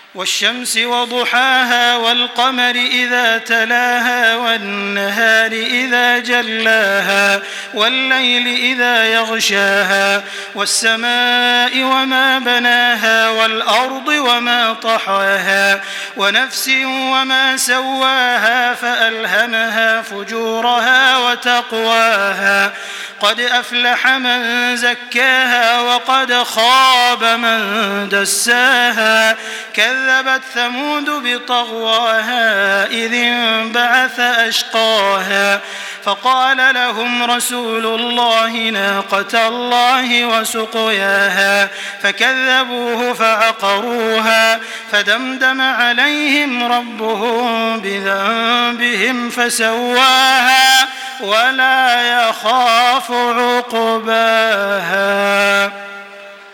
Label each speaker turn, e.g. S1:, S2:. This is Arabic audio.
S1: والشمس وضحاها والقمر إذا تلاها والنهار إذا جلاها والليل إذا يغشاها والسماء وما بناها والأرض وما طحاها ونفس وما سواها فألهمها فجورها وتقواها قد أفلح من زكاها وقد خاب من دساها كذبت ثمود بطغواها إذ انبعث أشقاها فقال لهم رسول الله ناقة الله وسقياها فكذبوه فعقروها فدمدم عليهم ربهم بذنبهم فسواها ولا يخاف عقباها.